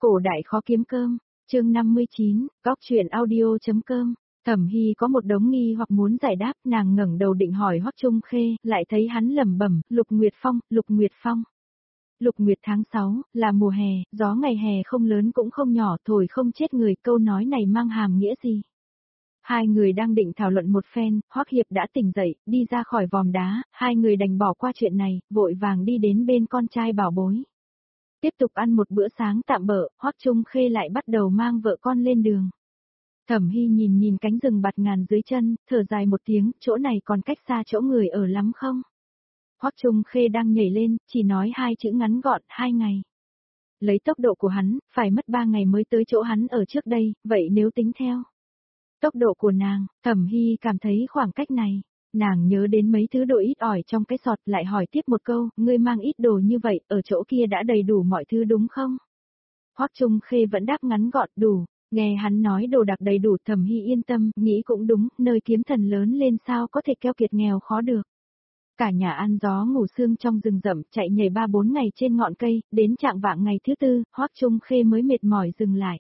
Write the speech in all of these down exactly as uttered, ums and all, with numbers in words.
Cổ đại khó kiếm cơm, chương năm mươi chín, góc truyện audio.com. Thẩm Hy có một đống nghi hoặc muốn giải đáp, nàng ngẩng đầu định hỏi Hoắc Trung Khê, lại thấy hắn lẩm bẩm, Lục Nguyệt Phong, Lục Nguyệt Phong. Lục Nguyệt tháng sáu, là mùa hè, gió ngày hè không lớn cũng không nhỏ, thổi không chết người, câu nói này mang hàm nghĩa gì? Hai người đang định thảo luận một phen, Hoắc Hiệp đã tỉnh dậy, đi ra khỏi vòm đá, hai người đành bỏ qua chuyện này, vội vàng đi đến bên con trai bảo bối. Tiếp tục ăn một bữa sáng tạm bợ, Hoắc Trung Khê lại bắt đầu mang vợ con lên đường. Thẩm Hy nhìn nhìn cánh rừng bạt ngàn dưới chân, thở dài một tiếng, chỗ này còn cách xa chỗ người ở lắm không? Hoắc Trung Khê đang nhảy lên, chỉ nói hai chữ ngắn gọn, hai ngày. Lấy tốc độ của hắn, phải mất ba ngày mới tới chỗ hắn ở trước đây, vậy nếu tính theo tốc độ của nàng, Thẩm Hy cảm thấy khoảng cách này. Nàng nhớ đến mấy thứ đồ ít ỏi trong cái sọt, lại hỏi tiếp một câu, ngươi mang ít đồ như vậy, ở chỗ kia đã đầy đủ mọi thứ đúng không? Hoắc Trung Khê vẫn đáp ngắn gọn, đủ. Nghe hắn nói đồ đạc đầy đủ, Thẩm Hy yên tâm, nghĩ cũng đúng, nơi kiếm thần lớn lên sao có thể keo kiệt nghèo khó được. Cả nhà ăn gió ngủ sương trong rừng rậm, chạy nhảy ba bốn ngày trên ngọn cây, đến trạng vạng ngày thứ tư, Hoắc Trung Khê mới mệt mỏi dừng lại.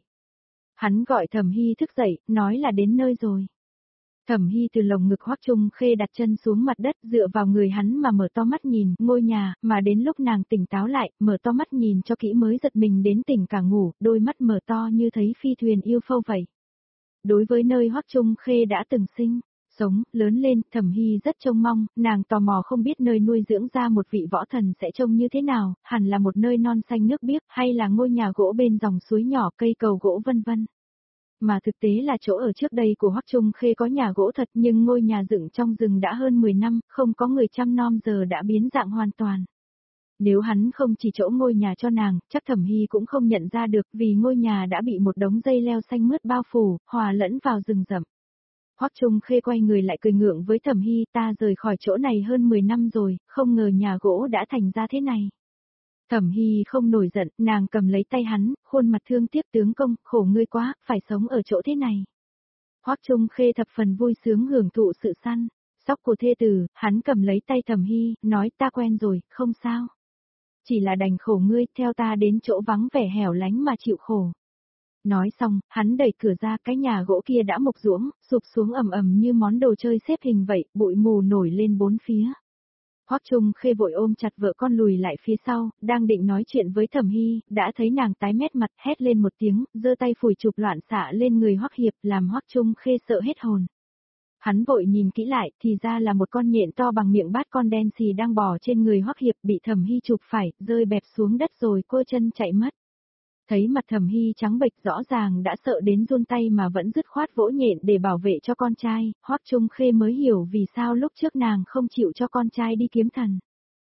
Hắn gọi Thẩm Hy thức dậy, nói là đến nơi rồi. Thẩm Hy từ lồng ngực Hoắc Trung Khê đặt chân xuống mặt đất, dựa vào người hắn mà mở to mắt nhìn, ngôi nhà, mà đến lúc nàng tỉnh táo lại, mở to mắt nhìn cho kỹ mới giật mình đến tỉnh cả ngủ, đôi mắt mở to như thấy phi thuyền yêu phâu vậy. Đối với nơi Hoắc Trung Khê đã từng sinh, sống, lớn lên, Thẩm Hy rất trông mong, nàng tò mò không biết nơi nuôi dưỡng ra một vị võ thần sẽ trông như thế nào, hẳn là một nơi non xanh nước biếc, hay là ngôi nhà gỗ bên dòng suối nhỏ, cây cầu gỗ vân vân. Mà thực tế là chỗ ở trước đây của Hoắc Trung Khê có nhà gỗ thật, nhưng ngôi nhà dựng trong rừng đã hơn mười năm, không có người chăm nom giờ đã biến dạng hoàn toàn. Nếu hắn không chỉ chỗ ngôi nhà cho nàng, chắc Thẩm Hy cũng không nhận ra được, vì ngôi nhà đã bị một đống dây leo xanh mướt bao phủ, hòa lẫn vào rừng rậm. Hoắc Trung Khê quay người lại cười ngượng với Thẩm Hy, ta rời khỏi chỗ này hơn mười năm rồi, không ngờ nhà gỗ đã thành ra thế này. Thẩm Hy không nổi giận, nàng cầm lấy tay hắn, khuôn mặt thương tiếc, tướng công, khổ ngươi quá, phải sống ở chỗ thế này. Hoắc Trung Khê thập phần vui sướng hưởng thụ sự săn sóc của thê tử, hắn cầm lấy tay Thẩm Hy, nói ta quen rồi, không sao. Chỉ là đành khổ ngươi, theo ta đến chỗ vắng vẻ hẻo lánh mà chịu khổ. Nói xong, hắn đẩy cửa ra, cái nhà gỗ kia đã mục ruỗng, sụp xuống ầm ầm như món đồ chơi xếp hình vậy, bụi mù nổi lên bốn phía. Hoắc Trung Khê vội ôm chặt vợ con lùi lại phía sau, đang định nói chuyện với Thẩm Hy, đã thấy nàng tái mét mặt, hét lên một tiếng, giơ tay phủi chụp loạn xạ lên người Hoắc Hiệp, làm Hoắc Trung Khê sợ hết hồn. Hắn vội nhìn kỹ lại, thì ra là một con nhện to bằng miệng bát con đen xì đang bò trên người Hoắc Hiệp, bị Thẩm Hy chụp phải, rơi bẹp xuống đất rồi quơ chân chạy mất. Thấy mặt Thẩm Hy trắng bệch, rõ ràng đã sợ đến run tay mà vẫn dứt khoát vỗ nhện để bảo vệ cho con trai, Hoắc Trung Khê mới hiểu vì sao lúc trước nàng không chịu cho con trai đi kiếm thần.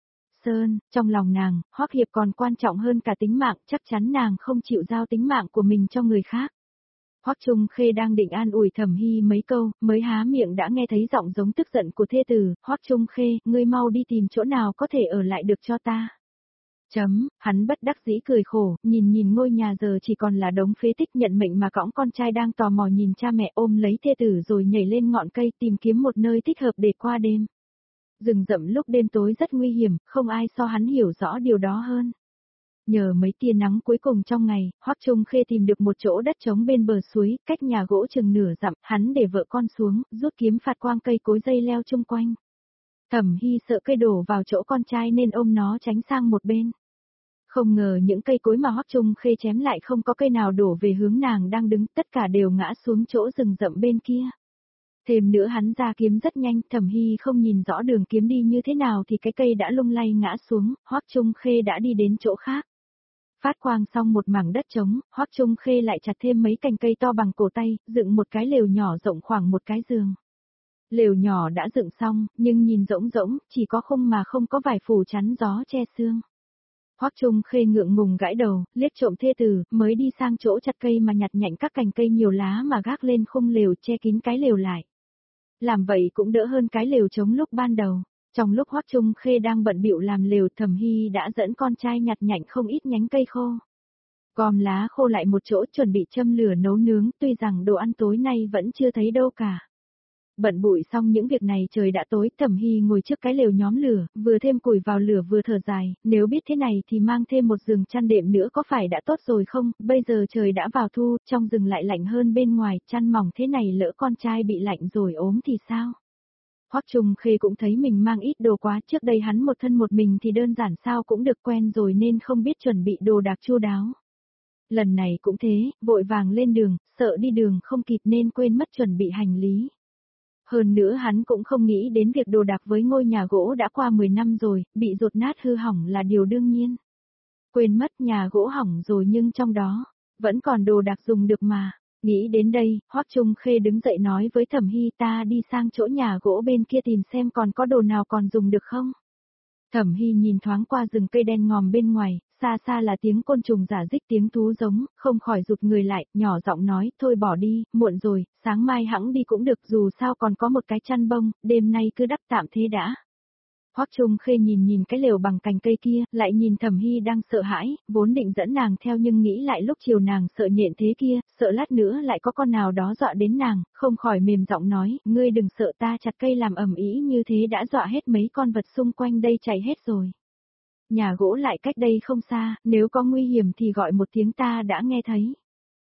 Sơn, trong lòng nàng, Hoắc Hiệp còn quan trọng hơn cả tính mạng, chắc chắn nàng không chịu giao tính mạng của mình cho người khác. Hoắc Trung Khê đang định an ủi Thẩm Hy mấy câu, mới há miệng đã nghe thấy giọng giống tức giận của thê tử, Hoắc Trung Khê, ngươi mau đi tìm chỗ nào có thể ở lại được cho ta. Chấm, hắn bất đắc dĩ cười khổ, nhìn nhìn ngôi nhà giờ chỉ còn là đống phế tích, nhận mệnh mà cõng con trai đang tò mò nhìn cha mẹ, ôm lấy thê tử rồi nhảy lên ngọn cây tìm kiếm một nơi thích hợp để qua đêm. Rừng rậm lúc đêm tối rất nguy hiểm, không ai so hắn hiểu rõ điều đó hơn. Nhờ mấy tia nắng cuối cùng trong ngày, Hoắc Trung Khê tìm được một chỗ đất trống bên bờ suối, cách nhà gỗ chừng nửa dặm, hắn để vợ con xuống, rút kiếm phạt quang cây cối dây leo chung quanh. Thẩm Hy sợ cây đổ vào chỗ con trai nên ôm nó tránh sang một bên. Không ngờ những cây cối mà Hoắc Trung Khê chém lại không có cây nào đổ về hướng nàng đang đứng, tất cả đều ngã xuống chỗ rừng rậm bên kia. Thêm nữa hắn ra kiếm rất nhanh, Thẩm Hy không nhìn rõ đường kiếm đi như thế nào thì cái cây đã lung lay ngã xuống, Hoắc Trung Khê đã đi đến chỗ khác. Phát quang xong một mảng đất trống, Hoắc Trung Khê lại chặt thêm mấy cành cây to bằng cổ tay, dựng một cái lều nhỏ rộng khoảng một cái giường. Lều nhỏ đã dựng xong, nhưng nhìn rỗng rỗng, chỉ có khung mà không có vải phủ chắn gió che sương. Hoắc Trung Khê ngượng ngùng gãi đầu, liếc trộm thê tử, mới đi sang chỗ chặt cây mà nhặt nhạnh các cành cây nhiều lá mà gác lên khung lều che kín cái lều lại. Làm vậy cũng đỡ hơn cái lều trống lúc ban đầu. Trong lúc Hoắc Trung Khê đang bận bịu làm lều, Thẩm Hy đã dẫn con trai nhặt nhạnh không ít nhánh cây khô. Gom lá khô lại một chỗ chuẩn bị châm lửa nấu nướng, tuy rằng đồ ăn tối nay vẫn chưa thấy đâu cả. Bận bụi xong những việc này trời đã tối, Thẩm Hy ngồi trước cái lều nhóm lửa, vừa thêm củi vào lửa vừa thở dài, nếu biết thế này thì mang thêm một giường chăn đệm nữa có phải đã tốt rồi không, bây giờ trời đã vào thu, trong rừng lại lạnh hơn bên ngoài, chăn mỏng thế này lỡ con trai bị lạnh rồi ốm thì sao? Hoắc Trung Khê cũng thấy mình mang ít đồ quá, trước đây hắn một thân một mình thì đơn giản sao cũng được quen rồi nên không biết chuẩn bị đồ đạc chu đáo. Lần này cũng thế, vội vàng lên đường, sợ đi đường không kịp nên quên mất chuẩn bị hành lý. Hơn nữa hắn cũng không nghĩ đến việc đồ đạc với ngôi nhà gỗ đã qua mười năm rồi, bị dột nát hư hỏng là điều đương nhiên. Quên mất nhà gỗ hỏng rồi nhưng trong đó, vẫn còn đồ đạc dùng được mà. Nghĩ đến đây, Hoắc Trung Khê đứng dậy nói với Thẩm Hy ta đi sang chỗ nhà gỗ bên kia tìm xem còn có đồ nào còn dùng được không. Thẩm Hy nhìn thoáng qua rừng cây đen ngòm bên ngoài, xa xa là tiếng côn trùng rả rích tiếng thú giống, không khỏi rụt người lại, nhỏ giọng nói, thôi bỏ đi, muộn rồi, sáng mai hẵng đi cũng được dù sao còn có một cái chăn bông, đêm nay cứ đắp tạm thế đã. Hoắc Trung Khê nhìn nhìn cái lều bằng cành cây kia, lại nhìn Thẩm Hy đang sợ hãi, vốn định dẫn nàng theo nhưng nghĩ lại lúc chiều nàng sợ nhện thế kia, sợ lát nữa lại có con nào đó dọa đến nàng, không khỏi mềm giọng nói, ngươi đừng sợ ta chặt cây làm ầm ĩ như thế đã dọa hết mấy con vật xung quanh đây chạy hết rồi. Nhà gỗ lại cách đây không xa, nếu có nguy hiểm thì gọi một tiếng ta đã nghe thấy.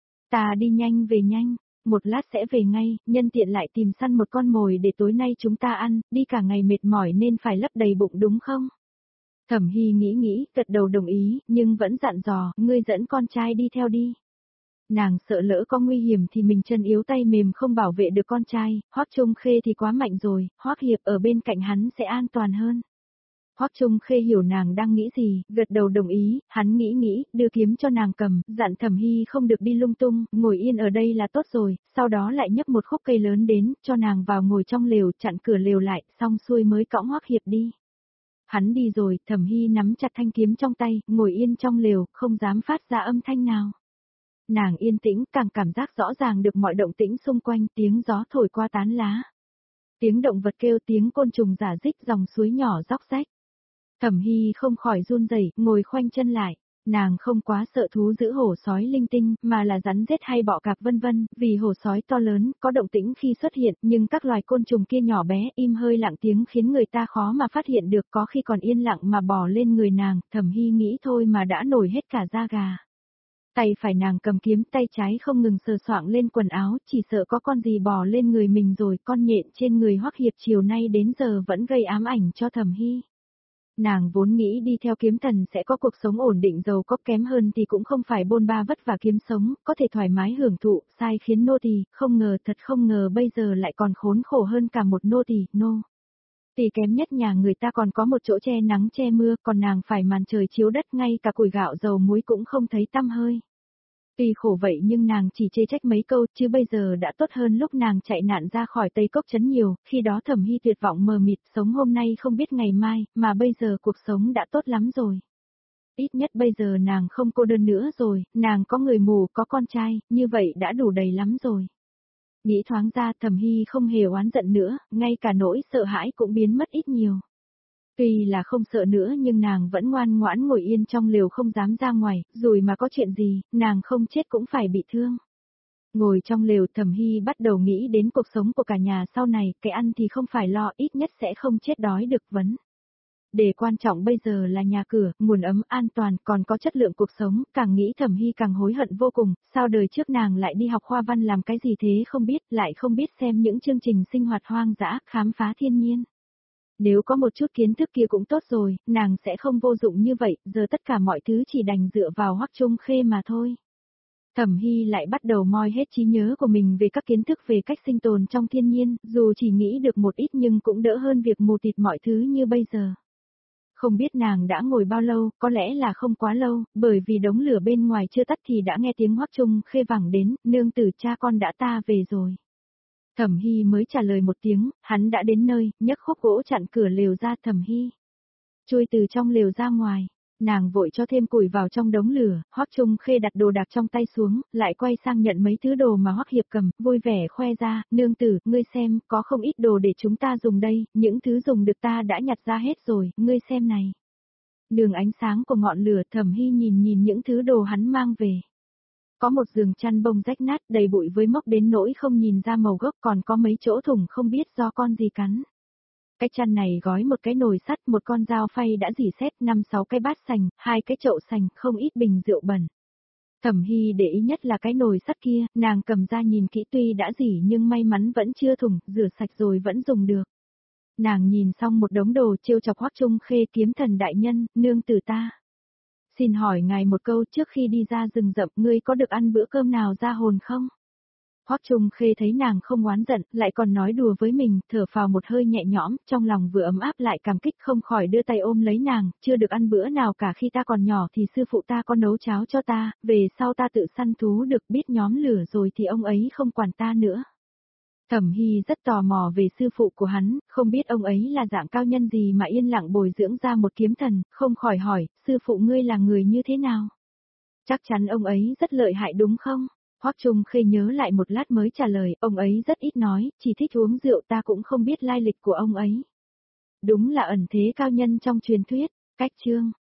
Ta đi nhanh về nhanh. Một lát sẽ về ngay, nhân tiện lại tìm săn một con mồi để tối nay chúng ta ăn, đi cả ngày mệt mỏi nên phải lấp đầy bụng đúng không? Thẩm Hy nghĩ nghĩ, gật đầu đồng ý, nhưng vẫn dặn dò, ngươi dẫn con trai đi theo đi. Nàng sợ lỡ có nguy hiểm thì mình chân yếu tay mềm không bảo vệ được con trai, Hoắc Trung Khê thì quá mạnh rồi, Hoắc Hiệp ở bên cạnh hắn sẽ an toàn hơn. Hoắc Trung Khê hiểu nàng đang nghĩ gì, gật đầu đồng ý, hắn nghĩ nghĩ, đưa kiếm cho nàng cầm, dặn Thẩm Hy không được đi lung tung, ngồi yên ở đây là tốt rồi, sau đó lại nhấc một khúc cây lớn đến, cho nàng vào ngồi trong lều, chặn cửa lều lại, xong xuôi mới cõng Hoắc Hiệp đi. Hắn đi rồi, Thẩm Hy nắm chặt thanh kiếm trong tay, ngồi yên trong lều, không dám phát ra âm thanh nào. Nàng yên tĩnh, càng cảm giác rõ ràng được mọi động tĩnh xung quanh, tiếng gió thổi qua tán lá. Tiếng động vật kêu, tiếng côn trùng rả rích, dòng suối nhỏ róc rách. Thẩm Hy không khỏi run rẩy, ngồi khoanh chân lại, nàng không quá sợ thú dữ hổ sói linh tinh, mà là rắn rết hay bọ cạp vân vân, vì hổ sói to lớn, có động tĩnh khi xuất hiện, nhưng các loài côn trùng kia nhỏ bé, im hơi lặng tiếng khiến người ta khó mà phát hiện được, có khi còn yên lặng mà bò lên người nàng, Thẩm Hy nghĩ thôi mà đã nổi hết cả da gà. Tay phải nàng cầm kiếm, tay trái không ngừng sờ soạng lên quần áo, chỉ sợ có con gì bò lên người mình rồi, con nhện trên người Hoắc Hiệp chiều nay đến giờ vẫn gây ám ảnh cho Thẩm Hy. Nàng vốn nghĩ đi theo kiếm thần sẽ có cuộc sống ổn định giàu có, kém hơn thì cũng không phải bôn ba vất vả kiếm sống, có thể thoải mái hưởng thụ, sai khiến nô tỳ, không ngờ thật không ngờ bây giờ lại còn khốn khổ hơn cả một nô tỳ, nô. Tỳ kém nhất nhà người ta còn có một chỗ che nắng che mưa, còn nàng phải màn trời chiếu đất, ngay cả củi gạo dầu muối cũng không thấy tăm hơi. Tuy khổ vậy nhưng nàng chỉ chê trách mấy câu, chứ bây giờ đã tốt hơn lúc nàng chạy nạn ra khỏi Tây Cốc Trấn nhiều, khi đó Thẩm Hy tuyệt vọng mờ mịt, sống hôm nay không biết ngày mai, mà bây giờ cuộc sống đã tốt lắm rồi. Ít nhất bây giờ nàng không cô đơn nữa rồi, nàng có người mù, có con trai, như vậy đã đủ đầy lắm rồi. Nghĩ thoáng ra Thẩm Hy không hề oán giận nữa, ngay cả nỗi sợ hãi cũng biến mất ít nhiều. Tuy là không sợ nữa nhưng nàng vẫn ngoan ngoãn ngồi yên trong lều không dám ra ngoài, rồi mà có chuyện gì, nàng không chết cũng phải bị thương. Ngồi trong lều Thẩm Hy bắt đầu nghĩ đến cuộc sống của cả nhà sau này, cái ăn thì không phải lo, ít nhất sẽ không chết đói được vấn. Để quan trọng bây giờ là nhà cửa, nguồn ấm an toàn, còn có chất lượng cuộc sống, càng nghĩ Thẩm Hy càng hối hận vô cùng, sao đời trước nàng lại đi học khoa văn làm cái gì thế không biết, lại không biết xem những chương trình sinh hoạt hoang dã, khám phá thiên nhiên. Nếu có một chút kiến thức kia cũng tốt rồi, nàng sẽ không vô dụng như vậy, giờ tất cả mọi thứ chỉ đành dựa vào Hoắc Trung Khê mà thôi. Thẩm Hy lại bắt đầu moi hết trí nhớ của mình về các kiến thức về cách sinh tồn trong thiên nhiên, dù chỉ nghĩ được một ít nhưng cũng đỡ hơn việc mù tịt mọi thứ như bây giờ. Không biết nàng đã ngồi bao lâu, có lẽ là không quá lâu, bởi vì đống lửa bên ngoài chưa tắt thì đã nghe tiếng Hoắc Trung Khê vẳng đến, nương tử cha con đã ta về rồi. Thẩm Hy mới trả lời một tiếng, hắn đã đến nơi, nhấc khúc gỗ chặn cửa lều ra. Thẩm Hy chui từ trong lều ra ngoài, nàng vội cho thêm củi vào trong đống lửa, Hoắc Trung Khê đặt đồ đạc trong tay xuống, lại quay sang nhận mấy thứ đồ mà Hoắc Hiệp cầm, vui vẻ khoe ra, nương tử, ngươi xem, có không ít đồ để chúng ta dùng đây, những thứ dùng được ta đã nhặt ra hết rồi, ngươi xem này. Đường ánh sáng của ngọn lửa, Thẩm Hy nhìn nhìn những thứ đồ hắn mang về. Có một giường chăn bông rách nát đầy bụi với mốc đến nỗi không nhìn ra màu gốc, còn có mấy chỗ thủng không biết do con gì cắn. Cái chăn này gói một cái nồi sắt, một con dao phay đã rỉ sét, năm sáu cái bát sành, hai cái chậu sành, không ít bình rượu bẩn. Thẩm Hy để ý nhất là cái nồi sắt kia, nàng cầm ra nhìn kỹ, tuy đã rỉ nhưng may mắn vẫn chưa thủng, rửa sạch rồi vẫn dùng được. Nàng nhìn xong một đống đồ, trêu chọc Hoắc Trung Khê: Kiếm thần đại nhân, nương tử ta. Xin hỏi ngài một câu, trước khi đi ra rừng rậm, ngươi có được ăn bữa cơm nào ra hồn không? Hoắc Trung Khê thấy nàng không oán giận, lại còn nói đùa với mình, thở phào một hơi nhẹ nhõm, trong lòng vừa ấm áp lại cảm kích, không khỏi đưa tay ôm lấy nàng: chưa được ăn bữa nào cả, khi ta còn nhỏ thì sư phụ ta có nấu cháo cho ta, về sau ta tự săn thú được, biết nhóm lửa rồi thì ông ấy không quản ta nữa. Thẩm Hy rất tò mò về sư phụ của hắn, không biết ông ấy là dạng cao nhân gì mà yên lặng bồi dưỡng ra một kiếm thần, không khỏi hỏi: sư phụ ngươi là người như thế nào? Chắc chắn ông ấy rất lợi hại đúng không? Hoắc Trung Khê nhớ lại một lát mới trả lời: ông ấy rất ít nói, chỉ thích uống rượu, ta cũng không biết lai lịch của ông ấy. Đúng là ẩn thế cao nhân trong truyền thuyết. Cách chương